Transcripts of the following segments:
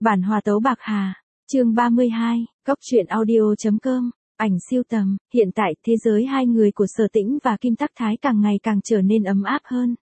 Bản hòa tấu Bạc Hà, chương 32, Cóc truyện audio.com, ảnh siêu tầm, hiện tại thế giới hai người của Sở Tĩnh và Kim Tắc Thái càng ngày càng trở nên ấm áp hơn.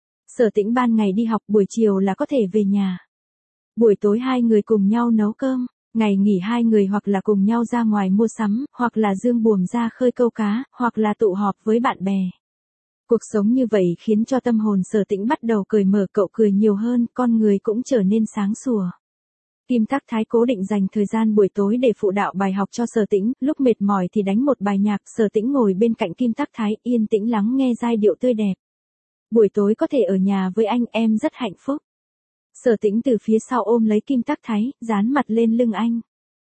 Sở Tĩnh ban ngày đi học, buổi chiều là có thể về nhà. Buổi tối hai người cùng nhau nấu cơm, ngày nghỉ hai người hoặc là cùng nhau ra ngoài mua sắm, hoặc là dương buồm ra khơi câu cá, hoặc là tụ họp với bạn bè. Cuộc sống như vậy khiến cho tâm hồn Sở Tĩnh bắt đầu cởi mở, cậu cười nhiều hơn, con người cũng trở nên sáng sủa. Kim Tắc Thái cố định dành thời gian buổi tối để phụ đạo bài học cho Sở Tĩnh, lúc mệt mỏi thì đánh một bài nhạc, Sở Tĩnh ngồi bên cạnh Kim Tắc Thái, yên tĩnh lắng nghe giai điệu tươi đẹp. Buổi tối có thể ở nhà với anh, em rất hạnh phúc. Sở Tĩnh từ phía sau ôm lấy Kim Tắc Thái, dán mặt lên lưng anh.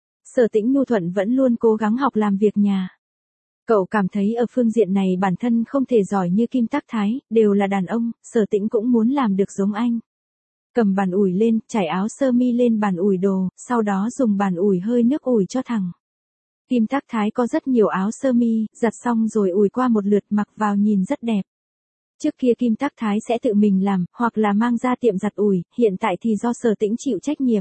Sở Tĩnh nhu thuận vẫn luôn cố gắng học làm việc nhà. Cậu cảm thấy ở phương diện này bản thân không thể giỏi như Kim Tắc Thái, đều là đàn ông, Sở Tĩnh cũng muốn làm được giống anh. Cầm bàn ủi lên, trải áo sơ mi lên bàn ủi đồ, sau đó dùng bàn ủi hơi nước ủi cho thẳng. Kim Tắc Thái có rất nhiều áo sơ mi, giặt xong rồi ủi qua một lượt mặc vào nhìn rất đẹp. Trước kia Kim Tắc Thái sẽ tự mình làm, hoặc là mang ra tiệm giặt ủi, hiện tại thì do Sở Tĩnh chịu trách nhiệm.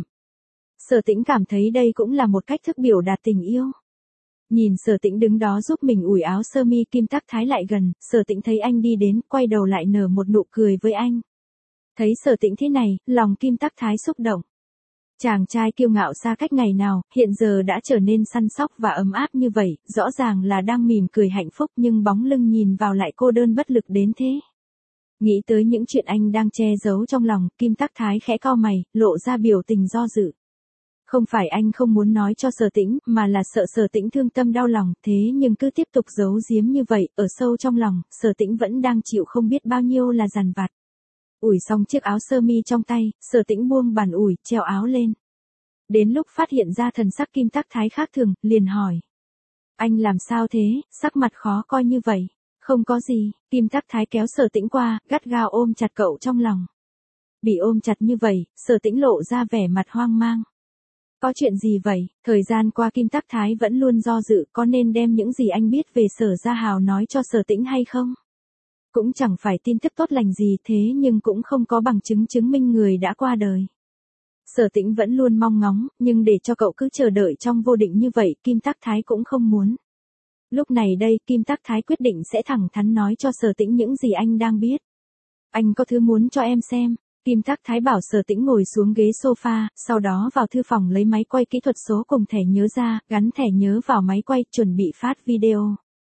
Sở Tĩnh cảm thấy đây cũng là một cách thức biểu đạt tình yêu. Nhìn Sở Tĩnh đứng đó giúp mình ủi áo sơ mi, Kim Tắc Thái lại gần, Sở Tĩnh thấy anh đi đến, quay đầu lại nở một nụ cười với anh. Thấy Sở Tĩnh thế này, lòng Kim Tắc Thái xúc động. Chàng trai kiêu ngạo xa cách ngày nào, hiện giờ đã trở nên săn sóc và ấm áp như vậy, rõ ràng là đang mỉm cười hạnh phúc nhưng bóng lưng nhìn vào lại cô đơn bất lực đến thế. Nghĩ tới những chuyện anh đang che giấu trong lòng, Kim Tắc Thái khẽ cau mày, lộ ra biểu tình do dự. Không phải anh không muốn nói cho Sở Tĩnh, mà là sợ Sở Tĩnh thương tâm đau lòng, thế nhưng cứ tiếp tục giấu giếm như vậy, ở sâu trong lòng, Sở Tĩnh vẫn đang chịu không biết bao nhiêu là dằn vặt. Ủi xong chiếc áo sơ mi trong tay, Sở Tĩnh buông bàn ủi, treo áo lên. Đến lúc phát hiện ra thần sắc Kim Tắc Thái khác thường, liền hỏi. Anh làm sao thế, sắc mặt khó coi như vậy? Không có gì, Kim Tắc Thái kéo Sở Tĩnh qua, gắt gao ôm chặt cậu trong lòng. Bị ôm chặt như vậy, Sở Tĩnh lộ ra vẻ mặt hoang mang. Có chuyện gì vậy? Thời gian qua Kim Tắc Thái vẫn luôn do dự, có nên đem những gì anh biết về Sở Gia Hào nói cho Sở Tĩnh hay không? Cũng chẳng phải tin tức tốt lành gì, thế nhưng cũng không có bằng chứng chứng minh người đã qua đời. Sở Tĩnh vẫn luôn mong ngóng, nhưng để cho cậu cứ chờ đợi trong vô định như vậy, Kim Tắc Thái cũng không muốn. Lúc này đây, Kim Tắc Thái quyết định sẽ thẳng thắn nói cho Sở Tĩnh những gì anh đang biết. Anh có thứ muốn cho em xem. Kim Tắc Thái bảo Sở Tĩnh ngồi xuống ghế sofa, sau đó vào thư phòng lấy máy quay kỹ thuật số cùng thẻ nhớ ra, gắn thẻ nhớ vào máy quay, chuẩn bị phát video.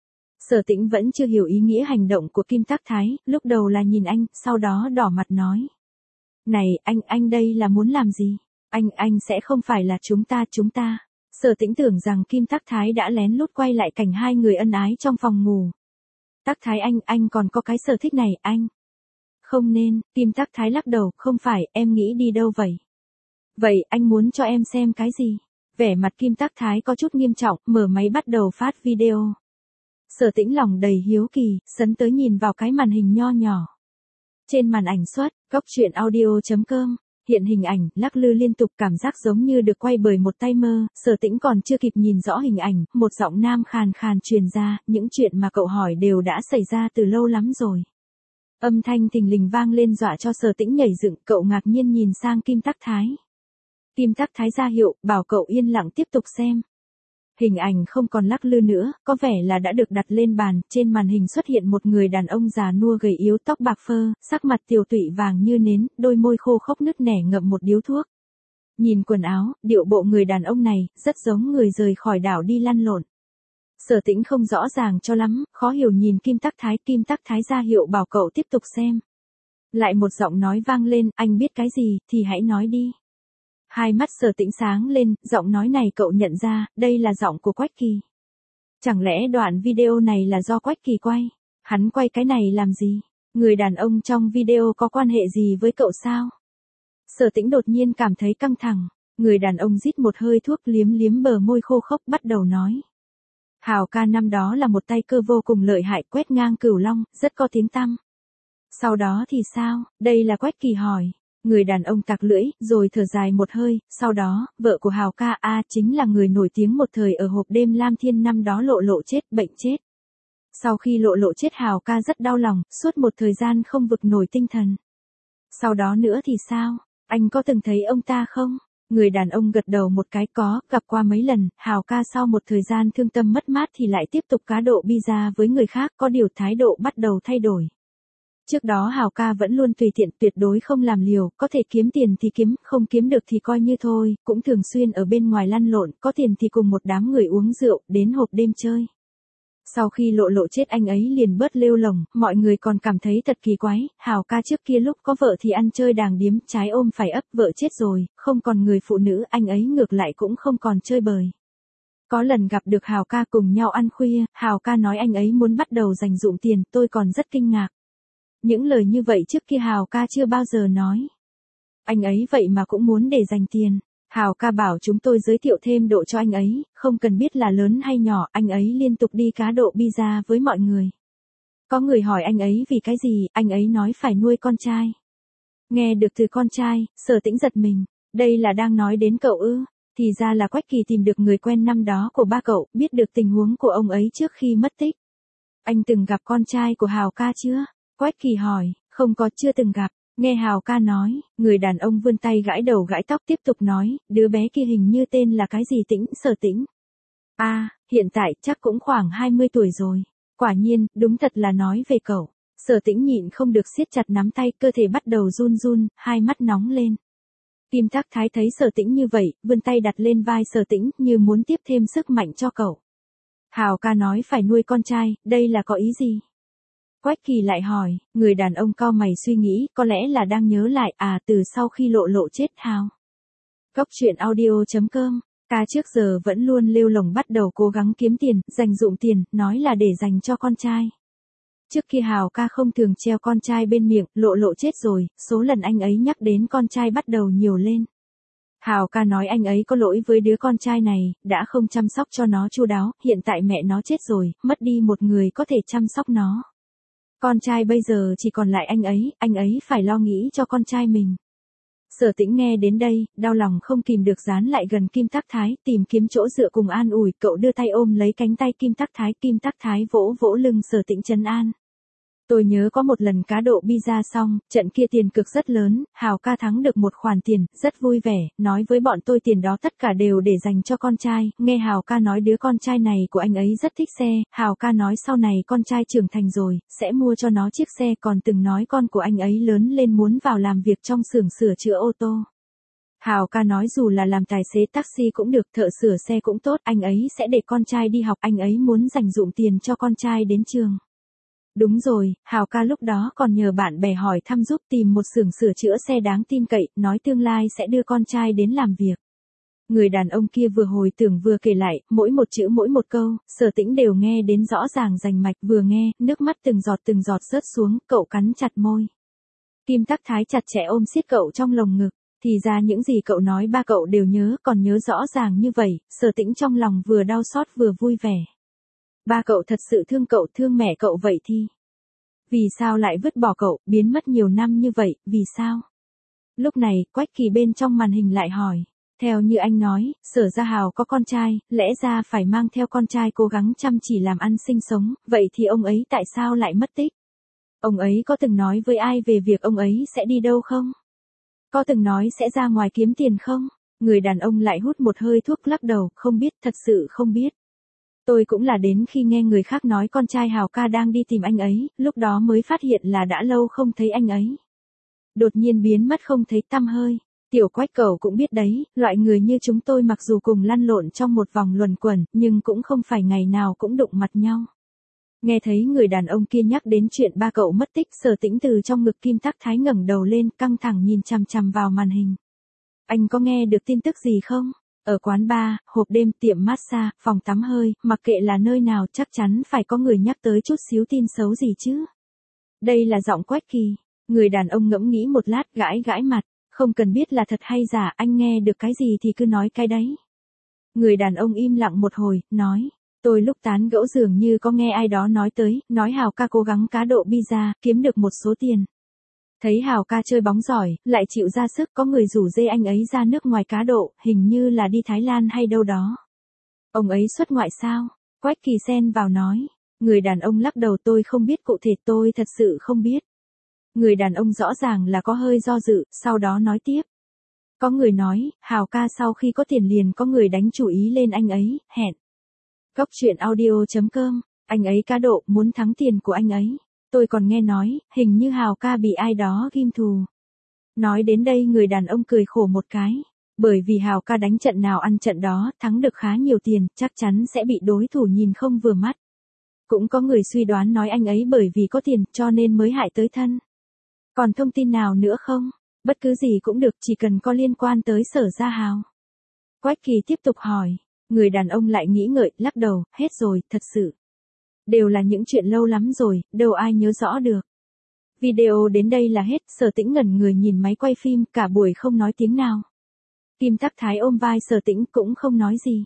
Sở Tĩnh vẫn chưa hiểu ý nghĩa hành động của Kim Tắc Thái, lúc đầu là nhìn anh, sau đó đỏ mặt nói. Này, anh đây là muốn làm gì? Anh sẽ không phải là chúng ta. Sở Tĩnh tưởng rằng Kim Tắc Thái đã lén lút quay lại cảnh hai người ân ái trong phòng ngủ. Tắc Thái anh còn có cái sở thích này, anh. Không nên, Kim Tắc Thái lắc đầu, không phải, em nghĩ đi đâu vậy? Vậy, anh muốn cho em xem cái gì? Vẻ mặt Kim Tắc Thái có chút nghiêm trọng, mở máy bắt đầu phát video. Sở Tĩnh lòng đầy hiếu kỳ, sấn tới nhìn vào cái màn hình nho nhỏ. Trên màn ảnh xuất, Cóc truyện audio.com, hiện hình ảnh, lắc lư liên tục, cảm giác giống như được quay bởi một tay mơ. Sở Tĩnh còn chưa kịp nhìn rõ hình ảnh, một giọng nam khàn khàn truyền ra, những chuyện mà cậu hỏi đều đã xảy ra từ lâu lắm rồi. Âm thanh thình lình vang lên dọa cho Sở Tĩnh nhảy dựng, cậu ngạc nhiên nhìn sang Kim Tắc Thái. Kim Tắc Thái ra hiệu, bảo cậu yên lặng tiếp tục xem. Hình ảnh không còn lắc lư nữa, có vẻ là đã được đặt lên bàn, trên màn hình xuất hiện một người đàn ông già nua gầy yếu, tóc bạc phơ, sắc mặt tiều tụy vàng như nến, đôi môi khô khốc nứt nẻ ngậm một điếu thuốc. Nhìn quần áo, điệu bộ người đàn ông này, rất giống người rời khỏi đảo đi lăn lộn. Sở Tĩnh không rõ ràng cho lắm, khó hiểu nhìn Kim Tắc Thái ra hiệu bảo cậu tiếp tục xem. Lại một giọng nói vang lên, anh biết cái gì, thì hãy nói đi. Hai mắt Sở Tĩnh sáng lên, giọng nói này cậu nhận ra, đây là giọng của Quách Kỳ. Chẳng lẽ đoạn video này là do Quách Kỳ quay? Hắn quay cái này làm gì? Người đàn ông trong video có quan hệ gì với cậu sao? Sở Tĩnh đột nhiên cảm thấy căng thẳng, người đàn ông rít một hơi thuốc, liếm liếm bờ môi khô khốc, bắt đầu nói. Hào ca năm đó là một tay cơ vô cùng lợi hại, quét ngang Cửu Long, rất có tiếng tăm. Sau đó thì sao? Đây là Quách Kỳ hỏi. Người đàn ông tặc lưỡi, rồi thở dài một hơi, sau đó, vợ của Hào ca chính là người nổi tiếng một thời ở hộp đêm Lam Thiên năm đó lộ chết, bệnh chết. Sau khi lộ chết Hào ca rất đau lòng, suốt một thời gian không vực nổi tinh thần. Sau đó nữa thì sao? Anh có từng thấy ông ta không? Người đàn ông gật đầu một cái có, gặp qua mấy lần, Hào ca sau một thời gian thương tâm mất mát thì lại tiếp tục cá độ pizza với người khác, có điều thái độ bắt đầu thay đổi. Trước đó Hào ca vẫn luôn tùy tiện, tuyệt đối không làm liều, có thể kiếm tiền thì kiếm, không kiếm được thì coi như thôi, cũng thường xuyên ở bên ngoài lăn lộn, có tiền thì cùng một đám người uống rượu, đến hộp đêm chơi. Sau khi lộ lộ chết anh ấy liền bớt lêu lồng, mọi người còn cảm thấy thật kỳ quái, Hào ca trước kia lúc có vợ thì ăn chơi đàng điếm, trái ôm phải ấp, vợ chết rồi, không còn người phụ nữ, anh ấy ngược lại cũng không còn chơi bời. Có lần gặp được Hào ca cùng nhau ăn khuya, Hào ca nói anh ấy muốn bắt đầu dành dụm tiền, tôi còn rất kinh ngạc. Những lời như vậy trước kia Hào ca chưa bao giờ nói. Anh ấy vậy mà cũng muốn để dành tiền. Hào ca bảo chúng tôi giới thiệu thêm độ cho anh ấy, không cần biết là lớn hay nhỏ, anh ấy liên tục đi cá độ pizza với mọi người. Có người hỏi anh ấy vì cái gì, anh ấy nói phải nuôi con trai. Nghe được từ con trai, Sở Tĩnh giật mình, đây là đang nói đến cậu ư? Thì ra là Quách Kỳ tìm được người quen năm đó của ba cậu, biết được tình huống của ông ấy trước khi mất tích. Anh từng gặp con trai của Hào ca chưa? Quách Kỳ hỏi, không có, chưa từng gặp. Nghe Hào ca nói, người đàn ông vươn tay gãi đầu gãi tóc tiếp tục nói, đứa bé kia hình như tên là cái gì Tĩnh, Sở Tĩnh. À, hiện tại chắc cũng khoảng 20 tuổi rồi. Quả nhiên, đúng thật là nói về cậu. Sở Tĩnh nhịn không được siết chặt nắm tay, cơ thể bắt đầu run run, hai mắt nóng lên. Kim Tắc Thái thấy Sở Tĩnh như vậy, vươn tay đặt lên vai Sở Tĩnh như muốn tiếp thêm sức mạnh cho cậu. Hào ca nói phải nuôi con trai, đây là có ý gì? Quách Kỳ lại hỏi, người đàn ông cau mày suy nghĩ, có lẽ là đang nhớ lại, từ sau khi lộ lộ chết Hào. Góc truyện audio.com, ca trước giờ vẫn luôn lêu lồng bắt đầu cố gắng kiếm tiền, dành dụm tiền, nói là để dành cho con trai. Trước kia Hào ca không thường treo con trai bên miệng, lộ lộ chết rồi, số lần anh ấy nhắc đến con trai bắt đầu nhiều lên. Hào ca nói anh ấy có lỗi với đứa con trai này, đã không chăm sóc cho nó chu đáo, hiện tại mẹ nó chết rồi, mất đi một người có thể chăm sóc nó. Con trai bây giờ chỉ còn lại anh ấy phải lo nghĩ cho con trai mình. Sở Tĩnh nghe đến đây, đau lòng không kìm được dán lại gần Kim Tắc Thái, tìm kiếm chỗ dựa cùng an ủi, cậu đưa tay ôm lấy cánh tay Kim Tắc Thái vỗ vỗ lưng Sở Tĩnh trấn an. Tôi nhớ có một lần cá độ pizza xong, trận kia tiền cược rất lớn, Hào ca thắng được một khoản tiền, rất vui vẻ, nói với bọn tôi tiền đó tất cả đều để dành cho con trai, nghe Hào ca nói đứa con trai này của anh ấy rất thích xe, Hào ca nói sau này con trai trưởng thành rồi, sẽ mua cho nó chiếc xe, còn từng nói con của anh ấy lớn lên muốn vào làm việc trong xưởng sửa chữa ô tô. Hào ca nói dù là làm tài xế taxi cũng được, thợ sửa xe cũng tốt, anh ấy sẽ để con trai đi học, anh ấy muốn dành dụm tiền cho con trai đến trường. Đúng rồi, Hào ca lúc đó còn nhờ bạn bè hỏi thăm giúp tìm một xưởng sửa chữa xe đáng tin cậy, nói tương lai sẽ đưa con trai đến làm việc. Người đàn ông kia vừa hồi tưởng vừa kể lại, mỗi một chữ mỗi một câu, Sở Tĩnh đều nghe đến rõ ràng rành mạch, vừa nghe, nước mắt từng giọt rớt xuống, cậu cắn chặt môi. Kim Tắc Thái chặt chẽ ôm siết cậu trong lồng ngực, thì ra những gì cậu nói ba cậu đều nhớ, còn nhớ rõ ràng như vậy, Sở Tĩnh trong lòng vừa đau xót vừa vui vẻ. Ba cậu thật sự thương cậu, thương mẹ cậu vậy thì. Vì sao lại vứt bỏ cậu, biến mất nhiều năm như vậy, vì sao? Lúc này, Quách Kỳ bên trong màn hình lại hỏi. Theo như anh nói, Sở Gia Hào có con trai, lẽ ra phải mang theo con trai cố gắng chăm chỉ làm ăn sinh sống, vậy thì ông ấy tại sao lại mất tích? Ông ấy có từng nói với ai về việc ông ấy sẽ đi đâu không? Có từng nói sẽ ra ngoài kiếm tiền không? Người đàn ông lại hút một hơi thuốc lắc đầu, không biết, thật sự không biết. Tôi cũng là đến khi nghe người khác nói con trai Hào ca đang đi tìm anh ấy, lúc đó mới phát hiện là đã lâu không thấy anh ấy. Đột nhiên biến mất không thấy tăm hơi. Tiểu Quách cậu cũng biết đấy, loại người như chúng tôi mặc dù cùng lăn lộn trong một vòng luẩn quẩn, nhưng cũng không phải ngày nào cũng đụng mặt nhau. Nghe thấy người đàn ông kia nhắc đến chuyện ba cậu mất tích, Sở Tĩnh từ trong ngực Kim Tắc Thái ngẩng đầu lên, căng thẳng nhìn chằm chằm vào màn hình. Anh có nghe được tin tức gì không? Ở quán bar, hộp đêm, tiệm massage, phòng tắm hơi, mặc kệ là nơi nào chắc chắn phải có người nhắc tới chút xíu tin xấu gì chứ. Đây là giọng Quách Kỳ. Người đàn ông ngẫm nghĩ một lát, gãi gãi mặt. Không cần biết là thật hay giả, anh nghe được cái gì thì cứ nói cái đấy. Người đàn ông im lặng một hồi, nói. Tôi lúc tán gẫu dường như có nghe ai đó nói tới, nói Hào ca cố gắng cá độ pizza, kiếm được một số tiền. Thấy Hào ca chơi bóng giỏi, lại chịu ra sức, có người rủ dê anh ấy ra nước ngoài cá độ, hình như là đi Thái Lan hay đâu đó. Ông ấy xuất ngoại sao? Quách Kỳ xen vào nói. Người đàn ông lắc đầu, tôi không biết cụ thể, tôi thật sự không biết. Người đàn ông rõ ràng là có hơi do dự, sau đó nói tiếp. Có người nói, Hào ca sau khi có tiền liền có người đánh chủ ý lên anh ấy, hẹn. Góc truyện audio.com, anh ấy cá độ, muốn thắng tiền của anh ấy. Tôi còn nghe nói, hình như Hào ca bị ai đó ghim thù. Nói đến đây người đàn ông cười khổ một cái. Bởi vì Hào ca đánh trận nào ăn trận đó, thắng được khá nhiều tiền, chắc chắn sẽ bị đối thủ nhìn không vừa mắt. Cũng có người suy đoán nói anh ấy bởi vì có tiền cho nên mới hại tới thân. Còn thông tin nào nữa không? Bất cứ gì cũng được, chỉ cần có liên quan tới Sở Gia Hào. Quách Kỳ tiếp tục hỏi. Người đàn ông lại nghĩ ngợi, lắc đầu, hết rồi, thật sự. Đều là những chuyện lâu lắm rồi, đâu ai nhớ rõ được. Video đến đây là hết, Sở Tĩnh ngẩn người nhìn máy quay phim, cả buổi không nói tiếng nào. Kim Tắc Thái ôm vai Sở Tĩnh cũng không nói gì.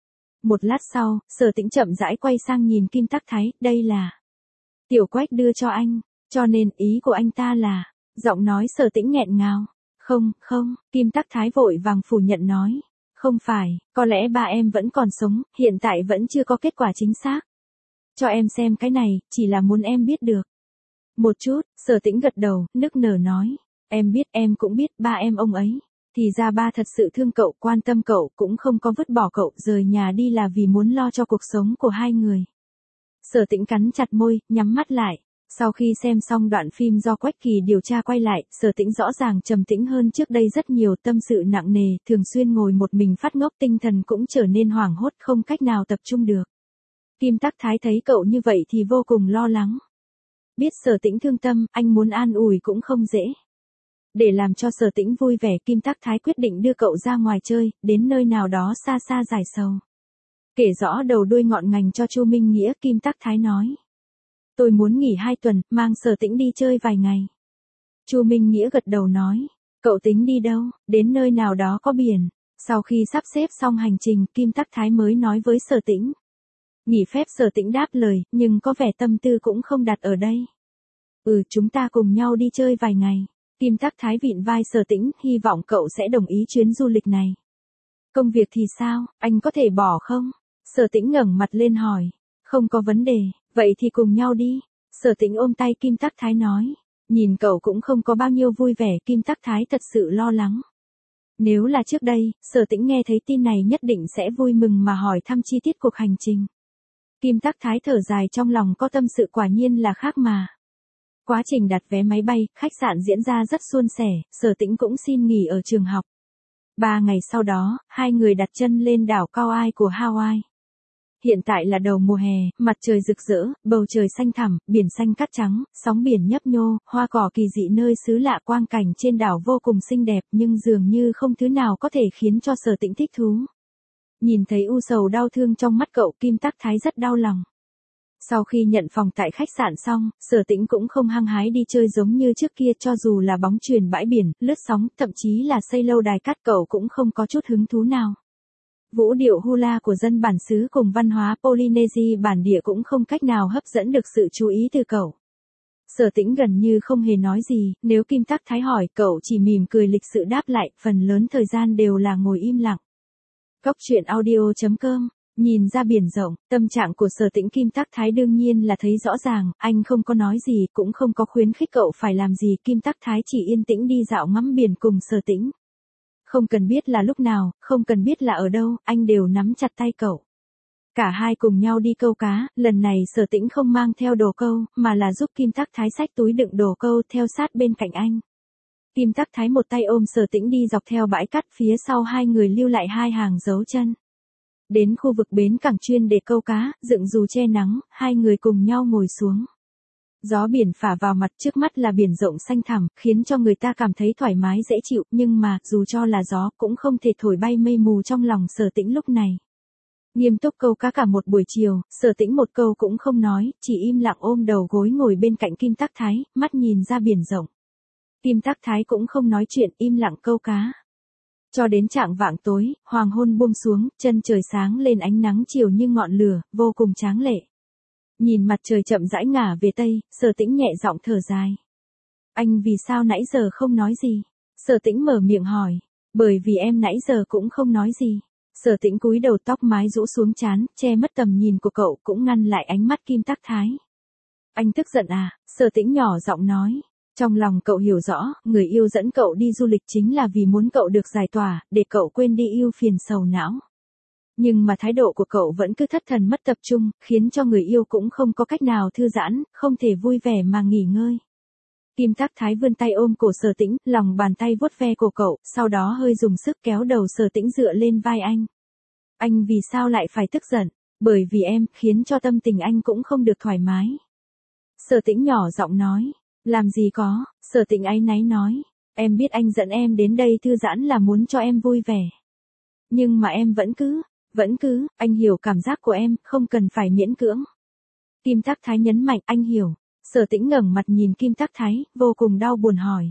Một lát sau, Sở Tĩnh chậm rãi quay sang nhìn Kim Tắc Thái, đây là Tiểu Quách đưa cho anh, cho nên ý của anh ta là, giọng nói Sở Tĩnh nghẹn ngào. Không, Kim Tắc Thái vội vàng phủ nhận nói. Không phải, có lẽ ba em vẫn còn sống, hiện tại vẫn chưa có kết quả chính xác. Cho em xem cái này, chỉ là muốn em biết được. Một chút, Sở Tĩnh gật đầu, nức nở nói. Em biết, em cũng biết, ba em ông ấy. Thì ra ba thật sự thương cậu, quan tâm cậu, cũng không có vứt bỏ cậu, rời nhà đi là vì muốn lo cho cuộc sống của hai người. Sở Tĩnh cắn chặt môi, nhắm mắt lại. Sau khi xem xong đoạn phim do Quách Kỳ điều tra quay lại, Sở Tĩnh rõ ràng trầm tĩnh hơn trước đây rất nhiều, tâm sự nặng nề, thường xuyên ngồi một mình phát ngốc, tinh thần cũng trở nên hoảng hốt, không cách nào tập trung được. Kim Tắc Thái thấy cậu như vậy thì vô cùng lo lắng. Biết Sở Tĩnh thương tâm, anh muốn an ủi cũng không dễ. Để làm cho Sở Tĩnh vui vẻ, Kim Tắc Thái quyết định đưa cậu ra ngoài chơi, đến nơi nào đó xa xa giải sầu. Kể rõ đầu đuôi ngọn ngành cho Chu Minh Nghĩa, Kim Tắc Thái nói. Tôi muốn nghỉ 2 tuần, mang Sở Tĩnh đi chơi vài ngày. Chu Minh Nghĩa gật đầu nói. Cậu tính đi đâu? Đến nơi nào đó có biển. Sau khi sắp xếp xong hành trình, Kim Tắc Thái mới nói với Sở Tĩnh. Nghỉ phép Sở Tĩnh đáp lời, nhưng có vẻ tâm tư cũng không đặt ở đây. Chúng ta cùng nhau đi chơi vài ngày. Kim Tắc Thái vịn vai Sở Tĩnh, hy vọng cậu sẽ đồng ý chuyến du lịch này. Công việc thì sao, anh có thể bỏ không? Sở Tĩnh ngẩng mặt lên hỏi. Không có vấn đề, vậy thì cùng nhau đi. Sở Tĩnh ôm tay Kim Tắc Thái nói. Nhìn cậu cũng không có bao nhiêu vui vẻ, Kim Tắc Thái thật sự lo lắng. Nếu là trước đây, Sở Tĩnh nghe thấy tin này nhất định sẽ vui mừng mà hỏi thăm chi tiết cuộc hành trình. Kim Tắc Thái thở dài, trong lòng có tâm sự, quả nhiên là khác mà. Quá trình đặt vé máy bay, khách sạn diễn ra rất suôn sẻ, Sở Tĩnh cũng xin nghỉ ở trường học. 3 ngày sau đó, hai người đặt chân lên đảo Cao Ai của Hawaii. Hiện tại là đầu mùa hè, mặt trời rực rỡ, bầu trời xanh thẳm, biển xanh cát trắng, sóng biển nhấp nhô, hoa cỏ kỳ dị nơi xứ lạ, quang cảnh trên đảo vô cùng xinh đẹp, nhưng dường như không thứ nào có thể khiến cho Sở Tĩnh thích thú. Nhìn thấy u sầu đau thương trong mắt cậu, Kim Tắc Thái rất đau lòng. Sau khi nhận phòng tại khách sạn xong, Sở Tĩnh cũng không hăng hái đi chơi giống như trước kia, cho dù là bóng chuyền bãi biển, lướt sóng, thậm chí là xây lâu đài cát, cậu cũng không có chút hứng thú nào. Vũ điệu hula của dân bản xứ cùng văn hóa Polynesia bản địa cũng không cách nào hấp dẫn được sự chú ý từ cậu. Sở Tĩnh gần như không hề nói gì, nếu Kim Tắc Thái hỏi, cậu chỉ mỉm cười lịch sự đáp lại, phần lớn thời gian đều là ngồi im lặng. Góc truyện audio.com. Nhìn ra biển rộng, tâm trạng của Sở Tĩnh Kim Tắc Thái đương nhiên là thấy rõ ràng, anh không có nói gì, cũng không có khuyến khích cậu phải làm gì, Kim Tắc Thái chỉ yên tĩnh đi dạo ngắm biển cùng Sở Tĩnh. Không cần biết là lúc nào, không cần biết là ở đâu, anh đều nắm chặt tay cậu. Cả hai cùng nhau đi câu cá, lần này Sở Tĩnh không mang theo đồ câu, mà là giúp Kim Tắc Thái xách túi đựng đồ câu theo sát bên cạnh anh. Kim Tắc Thái một tay ôm Sở Tĩnh đi dọc theo bãi cát, phía sau hai người lưu lại 2 hàng dấu chân. Đến khu vực bến cảng chuyên để câu cá, dựng dù che nắng, hai người cùng nhau ngồi xuống. Gió biển phả vào mặt, trước mắt là biển rộng xanh thẳm, khiến cho người ta cảm thấy thoải mái dễ chịu, nhưng mà, dù cho là gió, cũng không thể thổi bay mây mù trong lòng Sở Tĩnh lúc này. Nghiêm túc câu cá cả một buổi chiều, Sở Tĩnh một câu cũng không nói, chỉ im lặng ôm đầu gối ngồi bên cạnh Kim Tắc Thái, mắt nhìn ra biển rộng. Kim Tắc Thái cũng không nói chuyện, im lặng câu cá. Cho đến chạng vạng tối, hoàng hôn buông xuống, chân trời sáng lên ánh nắng chiều như ngọn lửa, vô cùng tráng lệ. Nhìn mặt trời chậm rãi ngả về tây, Sở Tĩnh nhẹ giọng thở dài. Anh vì sao nãy giờ không nói gì? Sở Tĩnh mở miệng hỏi. Bởi vì em nãy giờ cũng không nói gì. Sở Tĩnh cúi đầu, tóc mái rũ xuống trán, che mất tầm nhìn của cậu, cũng ngăn lại ánh mắt Kim Tắc Thái. Anh tức giận à? Sở Tĩnh nhỏ giọng nói. Trong lòng cậu hiểu rõ, người yêu dẫn cậu đi du lịch chính là vì muốn cậu được giải tỏa, để cậu quên đi ưu phiền sầu não. Nhưng mà thái độ của cậu vẫn cứ thất thần mất tập trung, khiến cho người yêu cũng không có cách nào thư giãn, không thể vui vẻ mà nghỉ ngơi. Kim Tắc Thái vươn tay ôm cổ Sở Tĩnh, lòng bàn tay vuốt ve cổ cậu, sau đó hơi dùng sức kéo đầu Sở Tĩnh dựa lên vai anh. Anh vì sao lại phải tức giận? Bởi vì em, khiến cho tâm tình anh cũng không được thoải mái. Sở Tĩnh nhỏ giọng nói. Làm gì có, Sở Tĩnh áy náy nói. Em biết anh dẫn em đến đây thư giãn là muốn cho em vui vẻ. Nhưng mà em vẫn cứ, anh hiểu cảm giác của em, không cần phải miễn cưỡng. Kim Tắc Thái nhấn mạnh, anh hiểu. Sở Tĩnh ngẩng mặt nhìn Kim Tắc Thái, vô cùng đau buồn hỏi.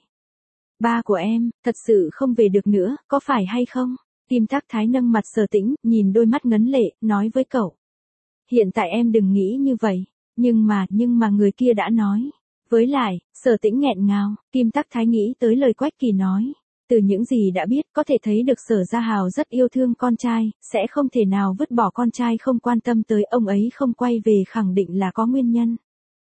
Ba của em, thật sự không về được nữa, có phải hay không? Kim Tắc Thái nâng mặt Sở Tĩnh, nhìn đôi mắt ngấn lệ, nói với cậu. Hiện tại em đừng nghĩ như vậy, nhưng mà người kia đã nói. Với lại, Sở Tĩnh nghẹn ngào, Kim Tắc Thái nghĩ tới lời Quách Kỳ nói. Từ những gì đã biết, có thể thấy được Sở Gia Hào rất yêu thương con trai, sẽ không thể nào vứt bỏ con trai không quan tâm tới ông ấy không quay về khẳng định là có nguyên nhân.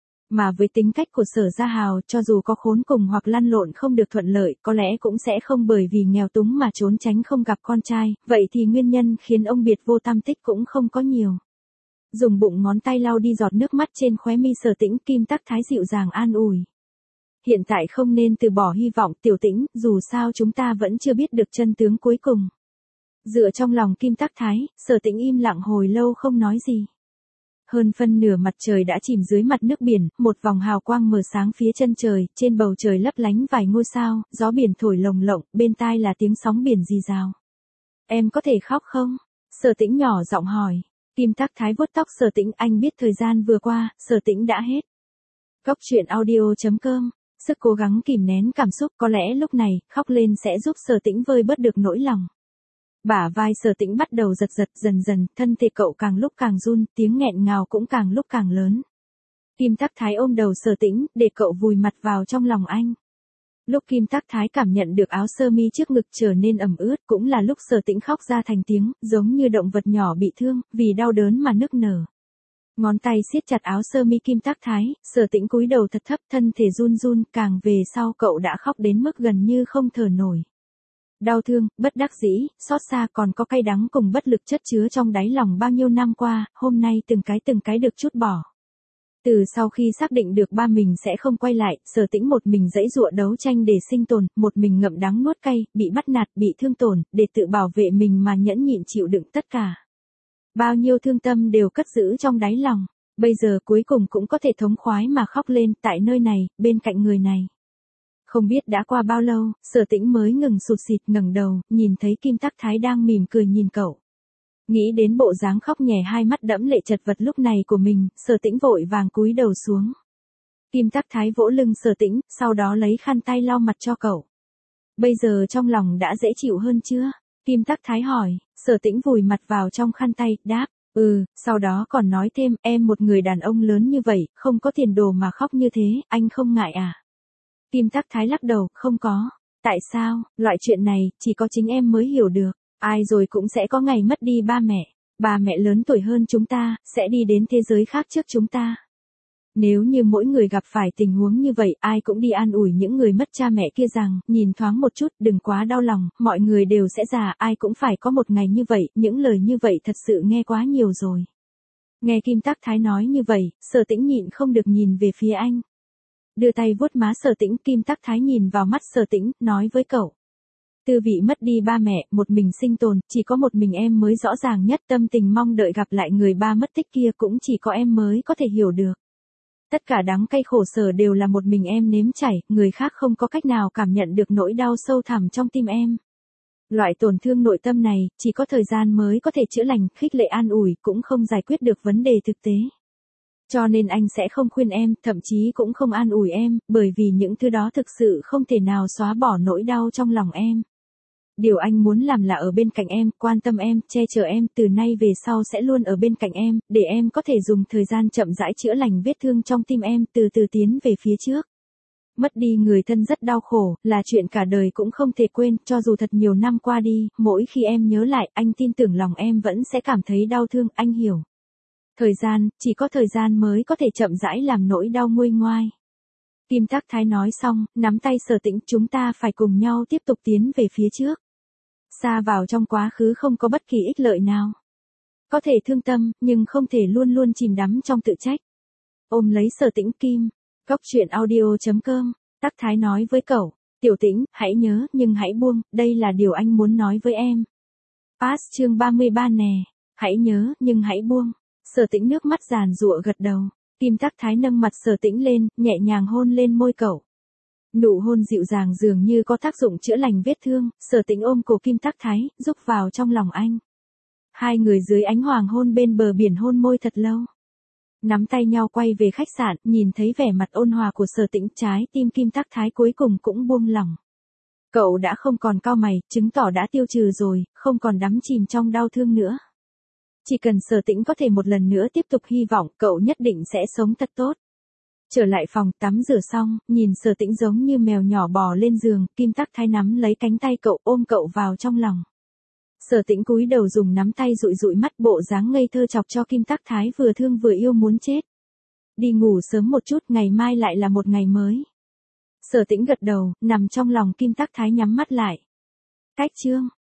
Mà với tính cách của Sở Gia Hào, cho dù có khốn cùng hoặc lăn lộn không được thuận lợi, có lẽ cũng sẽ không bởi vì nghèo túng mà trốn tránh không gặp con trai, vậy thì nguyên nhân khiến ông biệt vô tam tích cũng không có nhiều. Dùng bụng ngón tay lau đi giọt nước mắt trên khóe mi Sở Tĩnh, Kim Tắc Thái dịu dàng an ủi. Hiện tại không nên từ bỏ hy vọng, Tiểu Tĩnh, dù sao chúng ta vẫn chưa biết được chân tướng cuối cùng. Dựa trong lòng Kim Tắc Thái, Sở Tĩnh im lặng hồi lâu không nói gì. Hơn phân nửa mặt trời đã chìm dưới mặt nước biển, một vòng hào quang mờ sáng phía chân trời, trên bầu trời lấp lánh vài ngôi sao, gió biển thổi lồng lộng, bên tai là tiếng sóng biển rì rào. Em có thể khóc không? Sở Tĩnh nhỏ giọng hỏi. Kim Tắc Thái vuốt tóc Sở Tĩnh, anh biết thời gian vừa qua, Sở Tĩnh đã hết. Góc truyện audio.com, sức cố gắng kìm nén cảm xúc, có lẽ lúc này, khóc lên sẽ giúp Sở Tĩnh vơi bớt được nỗi lòng. Bả vai Sở Tĩnh bắt đầu giật giật, dần dần, thân thể cậu càng lúc càng run, tiếng nghẹn ngào cũng càng lúc càng lớn. Kim Tắc Thái ôm đầu Sở Tĩnh, để cậu vùi mặt vào trong lòng anh. Lúc Kim Tắc Thái cảm nhận được áo sơ mi trước ngực trở nên ẩm ướt, cũng là lúc Sở Tĩnh khóc ra thành tiếng, giống như động vật nhỏ bị thương, vì đau đớn mà nức nở. Ngón tay siết chặt áo sơ mi Kim Tắc Thái, Sở Tĩnh cúi đầu thật thấp, thân thể run run, càng về sau cậu đã khóc đến mức gần như không thở nổi. Đau thương, bất đắc dĩ, xót xa, còn có cay đắng cùng bất lực chất chứa trong đáy lòng bao nhiêu năm qua, hôm nay từng cái được trút bỏ. Từ sau khi xác định được ba mình sẽ không quay lại, Sở Tĩnh một mình giãy giụa đấu tranh để sinh tồn, một mình ngậm đắng nuốt cay, bị bắt nạt, bị thương tổn, để tự bảo vệ mình mà nhẫn nhịn chịu đựng tất cả. Bao nhiêu thương tâm đều cất giữ trong đáy lòng, bây giờ cuối cùng cũng có thể thống khoái mà khóc lên, tại nơi này, bên cạnh người này. Không biết đã qua bao lâu, Sở Tĩnh mới ngừng sụt sịt ngẩng đầu, nhìn thấy Kim Tắc Thái đang mỉm cười nhìn cậu. Nghĩ đến bộ dáng khóc nhè hai mắt đẫm lệ chật vật lúc này của mình, Sở Tĩnh vội vàng cúi đầu xuống. Kim Tắc Thái vỗ lưng Sở Tĩnh, sau đó lấy khăn tay lau mặt cho cậu. Bây giờ trong lòng đã dễ chịu hơn chưa? Kim Tắc Thái hỏi, Sở Tĩnh vùi mặt vào trong khăn tay, đáp, sau đó còn nói thêm, em một người đàn ông lớn như vậy, không có tiền đồ mà khóc như thế, anh không ngại à? Kim Tắc Thái lắc đầu, không có. Tại sao, loại chuyện này, chỉ có chính em mới hiểu được. Ai rồi cũng sẽ có ngày mất đi ba mẹ. Ba mẹ lớn tuổi hơn chúng ta, sẽ đi đến thế giới khác trước chúng ta. Nếu như mỗi người gặp phải tình huống như vậy, ai cũng đi an ủi những người mất cha mẹ kia rằng, nhìn thoáng một chút, đừng quá đau lòng, mọi người đều sẽ già, ai cũng phải có một ngày như vậy, những lời như vậy thật sự nghe quá nhiều rồi. Nghe Kim Tắc Thái nói như vậy, Sở Tĩnh nhịn không được nhìn về phía anh. Đưa tay vuốt má Sở Tĩnh, Kim Tắc Thái nhìn vào mắt Sở Tĩnh, nói với cậu. Tư vị mất đi ba mẹ, một mình sinh tồn, chỉ có một mình em mới rõ ràng nhất, tâm tình mong đợi gặp lại người ba mất tích kia cũng chỉ có em mới có thể hiểu được. Tất cả đắng cay khổ sở đều là một mình em nếm trải, người khác không có cách nào cảm nhận được nỗi đau sâu thẳm trong tim em. Loại tổn thương nội tâm này, chỉ có thời gian mới có thể chữa lành, khích lệ an ủi, cũng không giải quyết được vấn đề thực tế. Cho nên anh sẽ không khuyên em, thậm chí cũng không an ủi em, bởi vì những thứ đó thực sự không thể nào xóa bỏ nỗi đau trong lòng em. Điều anh muốn làm là ở bên cạnh em, quan tâm em, che chở em, từ nay về sau sẽ luôn ở bên cạnh em, để em có thể dùng thời gian chậm rãi chữa lành vết thương trong tim em, từ từ tiến về phía trước. Mất đi người thân rất đau khổ, là chuyện cả đời cũng không thể quên, cho dù thật nhiều năm qua đi, mỗi khi em nhớ lại, anh tin tưởng lòng em vẫn sẽ cảm thấy đau thương, anh hiểu. Thời gian, chỉ có thời gian mới có thể chậm rãi làm nỗi đau nguôi ngoai. Kim Tắc Thái nói xong, nắm tay Sở Tĩnh, chúng ta phải cùng nhau tiếp tục tiến về phía trước. Xa vào trong quá khứ không có bất kỳ ích lợi nào. Có thể thương tâm, nhưng không thể luôn luôn chìm đắm trong tự trách. Ôm lấy Sở Tĩnh Kim. Cốc truyện audio.com. Tắc Thái nói với cậu, Tiểu Tĩnh, hãy nhớ, nhưng hãy buông, đây là điều anh muốn nói với em. Pass chương 33 nè. Hãy nhớ, nhưng hãy buông. Sở Tĩnh nước mắt giàn giụa gật đầu. Kim Tắc Thái nâng mặt Sở Tĩnh lên, nhẹ nhàng hôn lên môi cậu. Nụ hôn dịu dàng dường như có tác dụng chữa lành vết thương. Sở Tĩnh ôm cổ Kim Tắc Thái, rúc vào trong lòng anh. Hai người dưới ánh hoàng hôn bên bờ biển hôn môi thật lâu. Nắm tay nhau quay về khách sạn, nhìn thấy vẻ mặt ôn hòa của Sở Tĩnh, trái tim Kim Tắc Thái cuối cùng cũng buông lỏng. Cậu đã không còn cau mày, chứng tỏ đã tiêu trừ rồi, không còn đắm chìm trong đau thương nữa. Chỉ cần Sở Tĩnh có thể một lần nữa tiếp tục hy vọng, cậu nhất định sẽ sống thật tốt. Trở lại phòng, tắm rửa xong, nhìn Sở Tĩnh giống như mèo nhỏ bò lên giường, Kim Tắc Thái nắm lấy cánh tay cậu, ôm cậu vào trong lòng. Sở Tĩnh cúi đầu dùng nắm tay dụi dụi mắt, bộ dáng ngây thơ chọc cho Kim Tắc Thái vừa thương vừa yêu muốn chết. Đi ngủ sớm một chút, ngày mai lại là một ngày mới. Sở Tĩnh gật đầu, nằm trong lòng Kim Tắc Thái nhắm mắt lại. Cách chương